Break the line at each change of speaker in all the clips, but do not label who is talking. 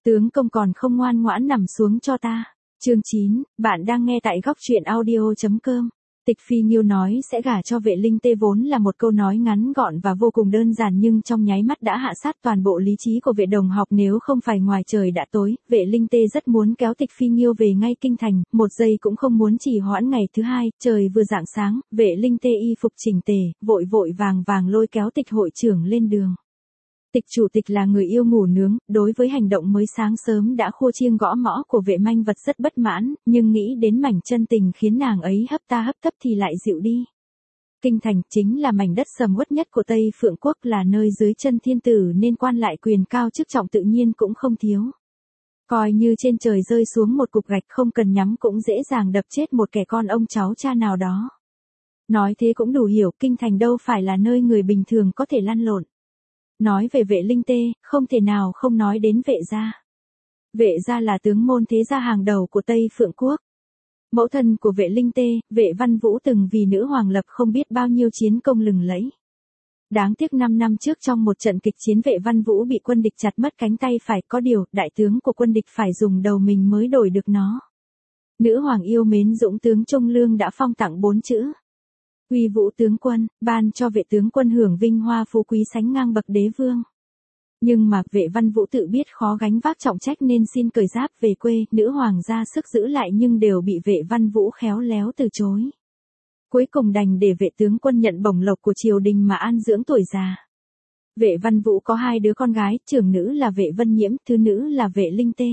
Tướng công còn không ngoan ngoãn nằm xuống cho ta. Chương 9, bạn đang nghe tại góc truyện audio.com. Tịch Phi Nghiêu nói sẽ gả cho Vệ Linh Tê vốn là một câu nói ngắn gọn và vô cùng đơn giản, nhưng trong nháy mắt đã hạ sát toàn bộ lý trí của Vệ Đồng Học. Nếu không phải ngoài trời đã tối, Vệ Linh Tê rất muốn kéo Tịch Phi Nghiêu về ngay kinh thành, một giây cũng không muốn trì hoãn. Ngày thứ hai, trời vừa rạng sáng, Vệ Linh Tê y phục chỉnh tề, vội vội vàng vàng lôi kéo Tịch hội trưởng lên đường. Tịch chủ tịch là người yêu ngủ nướng, đối với hành động mới sáng sớm đã khua chiêng gõ mõ của Vệ Manh Vật rất bất mãn, nhưng nghĩ đến mảnh chân tình khiến nàng ấy hấp ta hấp tấp thì lại dịu đi. Kinh thành chính là mảnh đất sầm uất nhất của Tây Phượng Quốc, là nơi dưới chân thiên tử nên quan lại quyền cao chức trọng tự nhiên cũng không thiếu. Coi như trên trời rơi xuống một cục gạch không cần nhắm cũng dễ dàng đập chết một kẻ con ông cháu cha nào đó. Nói thế cũng đủ hiểu, kinh thành đâu phải là nơi người bình thường có thể lăn lộn. Nói về Vệ Linh Tê, không thể nào không nói đến Vệ gia. Vệ gia là tướng môn thế gia hàng đầu của Tây Phượng Quốc. Mẫu thân của Vệ Linh Tê, Vệ Văn Vũ từng vì nữ hoàng lập không biết bao nhiêu chiến công lừng lẫy. Đáng tiếc 5 năm trước trong một trận kịch chiến, Vệ Văn Vũ bị quân địch chặt mất cánh tay phải, có điều đại tướng của quân địch phải dùng đầu mình mới đổi được nó. Nữ hoàng yêu mến dũng tướng Trung Lương đã phong tặng 4 chữ Uy Vũ tướng quân, ban cho Vệ tướng quân hưởng vinh hoa phú quý sánh ngang bậc đế vương. Nhưng mà Vệ Văn Vũ tự biết khó gánh vác trọng trách nên xin cởi giáp về quê, nữ hoàng ra sức giữ lại nhưng đều bị Vệ Văn Vũ khéo léo từ chối. Cuối cùng đành để Vệ tướng quân nhận bổng lộc của triều đình mà an dưỡng tuổi già. Vệ Văn Vũ có 2 đứa con gái, trưởng nữ là Vệ Vân Nhiễm, thứ nữ là Vệ Linh Tê.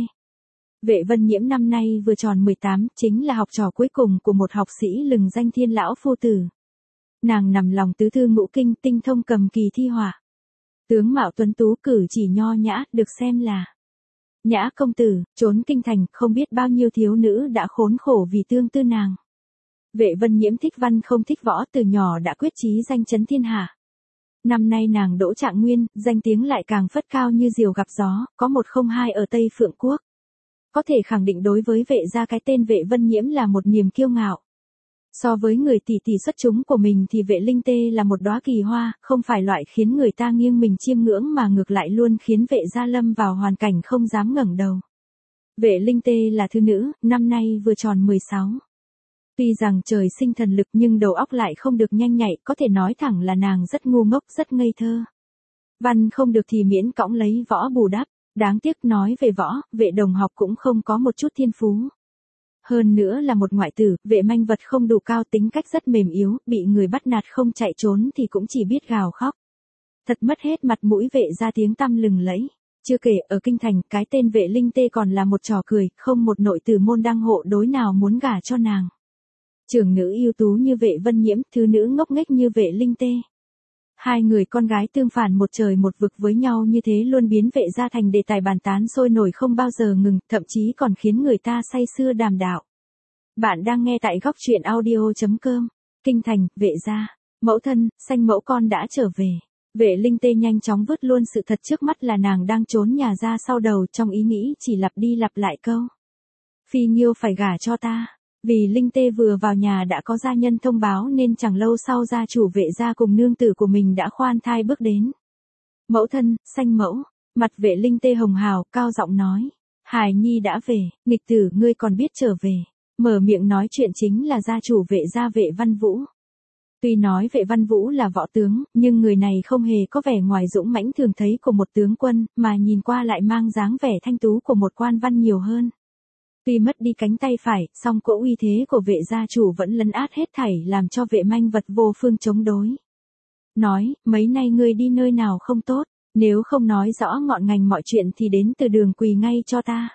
Vệ Vân Nhiễm năm nay vừa tròn 18, chính là học trò cuối cùng của một học sĩ lừng danh Thiên lão phu tử. Nàng nằm lòng tứ thư ngũ kinh, tinh thông cầm kỳ thi họa. Tướng mạo tuấn tú, cử chỉ nho nhã, được xem là nhã công tử. Trốn kinh thành, không biết bao nhiêu thiếu nữ đã khốn khổ vì tương tư nàng. Vệ Vân Nhiễm thích văn không thích võ, từ nhỏ đã quyết chí danh chấn thiên hạ. Năm nay nàng đỗ trạng nguyên, danh tiếng lại càng phất cao như diều gặp gió, có 102 ở Tây Phượng Quốc. Có thể khẳng định đối với Vệ gia cái tên Vệ Vân Nhiễm là một niềm kiêu ngạo. So với người tỷ tỷ xuất chúng của mình thì Vệ Linh Tê là một đóa kỳ hoa, không phải loại khiến người ta nghiêng mình chiêm ngưỡng mà ngược lại luôn khiến Vệ gia lâm vào hoàn cảnh không dám ngẩng đầu. Vệ Linh Tê là thứ nữ, năm nay vừa tròn 16. Tuy rằng trời sinh thần lực nhưng đầu óc lại không được nhanh nhạy, có thể nói thẳng là nàng rất ngu ngốc, rất ngây thơ. Văn không được thì miễn cõng lấy võ bù đắp. Đáng tiếc nói về võ, Vệ Đồng Học cũng không có một chút thiên phú. Hơn nữa là một ngoại tử, Vệ Manh Vật không đủ cao, tính cách rất mềm yếu, bị người bắt nạt không chạy trốn thì cũng chỉ biết gào khóc. Thật mất hết mặt mũi Vệ gia tiếng tăm lừng lẫy. Chưa kể ở kinh thành, cái tên Vệ Linh Tê còn là một trò cười, không một nội tử môn đăng hộ đối nào muốn gả cho nàng. Trưởng nữ ưu tú như Vệ Vân Nhiễm, thứ nữ ngốc nghếch như Vệ Linh Tê. 2 người con gái tương phản một trời một vực với nhau như thế luôn biến Vệ gia thành đề tài bàn tán sôi nổi không bao giờ ngừng, thậm chí còn khiến người ta say sưa đàm đạo. Bạn đang nghe tại góc truyện audio.com. Kinh thành, Vệ gia, mẫu thân, sanh mẫu con đã trở về. Vệ Linh Tê nhanh chóng vứt luôn sự thật trước mắt là nàng đang trốn nhà ra sau đầu, trong ý nghĩ chỉ lặp đi lặp lại câu Phi Nghiêu phải gả cho ta. Vì Linh Tê vừa vào nhà đã có gia nhân thông báo nên chẳng lâu sau gia chủ Vệ gia cùng nương tử của mình đã khoan thai bước đến. Mẫu thân, sanh mẫu, mặt Vệ Linh Tê hồng hào, cao giọng nói. Hài nhi đã về, nghịch tử ngươi còn biết trở về. Mở miệng nói chuyện chính là gia chủ Vệ gia Vệ Văn Vũ. Tuy nói Vệ Văn Vũ là võ tướng, nhưng người này không hề có vẻ ngoài dũng mãnh thường thấy của một tướng quân, mà nhìn qua lại mang dáng vẻ thanh tú của một quan văn nhiều hơn. Tuy mất đi cánh tay phải, song cỗ uy thế của Vệ gia chủ vẫn lấn át hết thảy làm cho Vệ Manh Vật vô phương chống đối. Nói, mấy nay ngươi đi nơi nào không tốt, nếu không nói rõ ngọn ngành mọi chuyện thì đến từ đường quỳ ngay cho ta.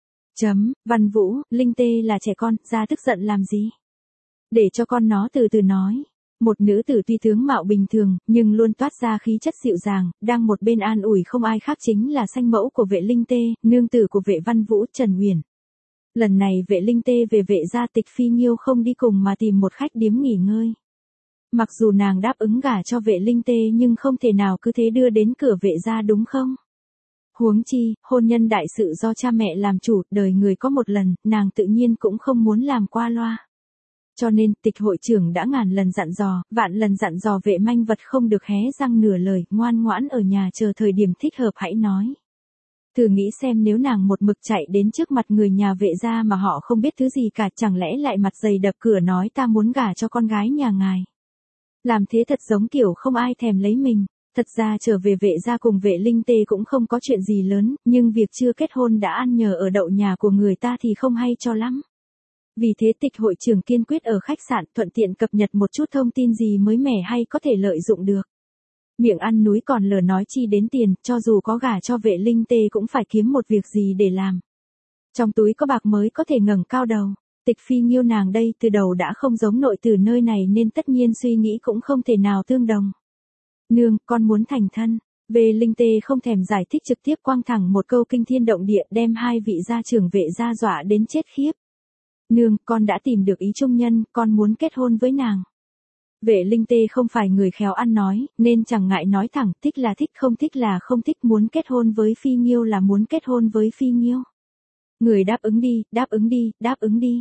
Văn Vũ, Linh Tê là trẻ con, ra tức giận làm gì? Để cho con nó từ từ nói. Một nữ tử tuy tướng mạo bình thường, nhưng luôn toát ra khí chất dịu dàng, đang một bên an ủi không ai khác chính là sanh mẫu của Vệ Linh Tê, nương tử của Vệ Văn Vũ, Trần Huyền. Lần này Vệ Linh Tê về Vệ gia, Tịch Phi Nghiêu không đi cùng mà tìm một khách điếm nghỉ ngơi. Mặc dù nàng đáp ứng gả cho Vệ Linh Tê nhưng không thể nào cứ thế đưa đến cửa Vệ gia đúng không? Huống chi, hôn nhân đại sự do cha mẹ làm chủ, đời người có một lần, nàng tự nhiên cũng không muốn làm qua loa. Cho nên, Tịch hội trưởng đã ngàn lần dặn dò, vạn lần dặn dò Vệ Manh Vật không được hé răng nửa lời, ngoan ngoãn ở nhà chờ thời điểm thích hợp hãy nói. Thử nghĩ xem nếu nàng một mực chạy đến trước mặt người nhà Vệ gia mà họ không biết thứ gì cả, chẳng lẽ lại mặt dày đập cửa nói ta muốn gả cho con gái nhà ngài. Làm thế thật giống kiểu không ai thèm lấy mình. Thật ra trở về Vệ gia cùng Vệ Linh Tê cũng không có chuyện gì lớn, nhưng việc chưa kết hôn đã ăn nhờ ở đậu nhà của người ta thì không hay cho lắm. Vì thế tịch hội trưởng kiên quyết ở khách sạn thuận tiện cập nhật một chút thông tin gì mới mẻ hay có thể lợi dụng được. Miệng ăn núi còn lờ nói chi đến tiền, cho dù có gả cho Vệ Linh Tê cũng phải kiếm một việc gì để làm. Trong túi có bạc mới có thể ngẩng cao đầu. Tịch Phi Nghiêu nàng đây từ đầu đã không giống nội tử nơi này nên tất nhiên suy nghĩ cũng không thể nào tương đồng. Nương, con muốn thành thân. Vệ Linh Tê không thèm giải thích trực tiếp quang thẳng một câu kinh thiên động địa đem hai vị gia trưởng Vệ gia dọa đến chết khiếp. Nương, con đã tìm được ý trung nhân, con muốn kết hôn với nàng. Vệ Linh Tê không phải người khéo ăn nói, nên chẳng ngại nói thẳng, thích là thích, không thích là không thích, muốn kết hôn với Phi Nghiêu là muốn kết hôn với Phi Nghiêu. Người đáp ứng đi, đáp ứng đi, đáp ứng đi.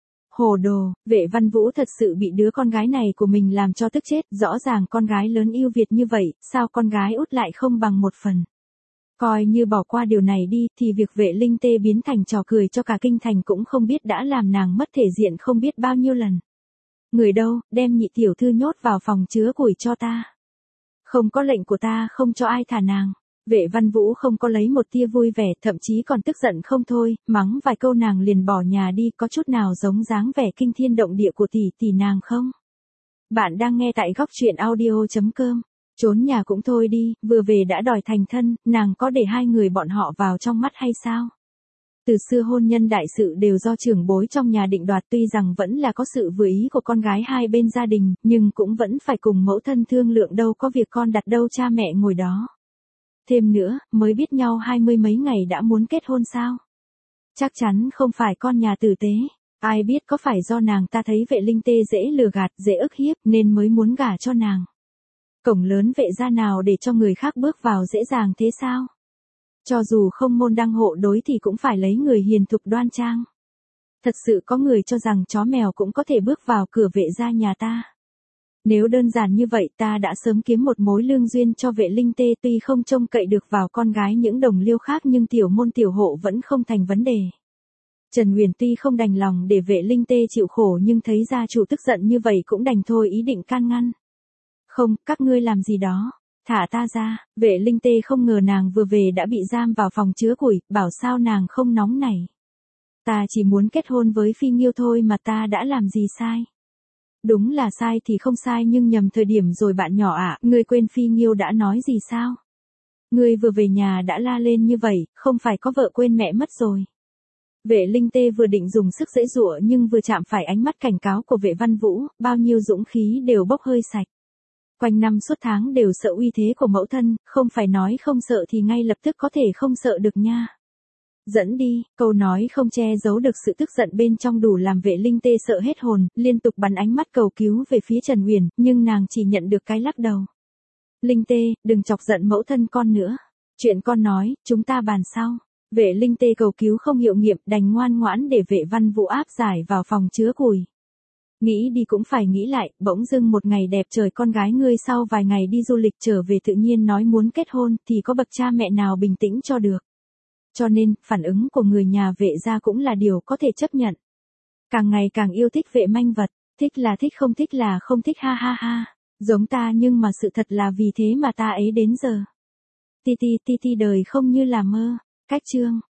Hồ đồ, Vệ Văn Vũ thật sự bị đứa con gái này của mình làm cho tức chết, rõ ràng con gái lớn yêu Việt như vậy, sao con gái út lại không bằng một phần. Coi như bỏ qua điều này đi, thì việc Vệ Linh Tê biến thành trò cười cho cả kinh thành cũng không biết đã làm nàng mất thể diện không biết bao nhiêu lần. Người đâu, đem nhị tiểu thư nhốt vào phòng chứa củi cho ta. Không có lệnh của ta không cho ai thả nàng. Vệ Văn Vũ không có lấy một tia vui vẻ, thậm chí còn tức giận không thôi, mắng vài câu nàng liền bỏ nhà đi, có chút nào giống dáng vẻ kinh thiên động địa của tỷ nàng không? Bạn đang nghe tại góc truyện audio.com. Trốn nhà cũng thôi đi, vừa về đã đòi thành thân, nàng có để hai người bọn họ vào trong mắt hay sao? Từ xưa hôn nhân đại sự đều do trưởng bối trong nhà định đoạt, tuy rằng vẫn là có sự vừa ý của con gái hai bên gia đình, nhưng cũng vẫn phải cùng mẫu thân thương lượng, đâu có việc con đặt đâu cha mẹ ngồi đó. Thêm nữa, mới biết nhau 20 mấy ngày đã muốn kết hôn sao? Chắc chắn không phải con nhà tử tế. Ai biết có phải do nàng ta thấy Vệ Linh Tê dễ lừa gạt, dễ ức hiếp nên mới muốn gả cho nàng. Cổng lớn Vệ gia nào để cho người khác bước vào dễ dàng thế sao? Cho dù không môn đăng hộ đối thì cũng phải lấy người hiền thục đoan trang. Thật sự có người cho rằng chó mèo cũng có thể bước vào cửa Vệ gia nhà ta. Nếu đơn giản như vậy ta đã sớm kiếm một mối lương duyên cho Vệ Linh Tê, tuy không trông cậy được vào con gái những đồng liêu khác nhưng tiểu môn tiểu hộ vẫn không thành vấn đề. Trần Huyền tuy không đành lòng để Vệ Linh Tê chịu khổ nhưng thấy gia chủ tức giận như vậy cũng đành thôi, ý định can ngăn. Không, các ngươi làm gì đó. Thả ta ra. Vệ Linh Tê không ngờ nàng vừa về đã bị giam vào phòng chứa củi, bảo sao nàng không nóng nảy. Ta chỉ muốn kết hôn với Phi Nghiêu thôi mà ta đã làm gì sai. Đúng là sai thì không sai nhưng nhầm thời điểm rồi bạn nhỏ ạ, ngươi quên Phi Nghiêu đã nói gì sao? Ngươi vừa về nhà đã la lên như vậy, không phải có vợ quên mẹ mất rồi. Vệ Linh Tê vừa định dùng sức giãy giụa nhưng vừa chạm phải ánh mắt cảnh cáo của Vệ Văn Vũ, bao nhiêu dũng khí đều bốc hơi sạch. Quanh năm suốt tháng đều sợ uy thế của mẫu thân, không phải nói không sợ thì ngay lập tức có thể không sợ được nha. Dẫn đi, câu nói không che giấu được sự tức giận bên trong đủ làm Vệ Linh Tê sợ hết hồn, liên tục bắn ánh mắt cầu cứu về phía Trần Huyền, nhưng nàng chỉ nhận được cái lắc đầu. Linh Tê, đừng chọc giận mẫu thân con nữa. Chuyện con nói, chúng ta bàn sau. Vệ Linh Tê cầu cứu không hiệu nghiệm, đành ngoan ngoãn để Vệ Văn Vũ áp giải vào phòng chứa củi. Nghĩ đi cũng phải nghĩ lại, bỗng dưng một ngày đẹp trời con gái ngươi sau vài ngày đi du lịch trở về tự nhiên nói muốn kết hôn thì có bậc cha mẹ nào bình tĩnh cho được. Cho nên, phản ứng của người nhà Vệ gia cũng là điều có thể chấp nhận. Càng ngày càng yêu thích Vệ manh vật, thích là thích không thích là không thích, ha ha ha. Giống ta nhưng mà sự thật là vì thế mà ta ấy đến giờ. Ti đời không như là mơ. Cách chương.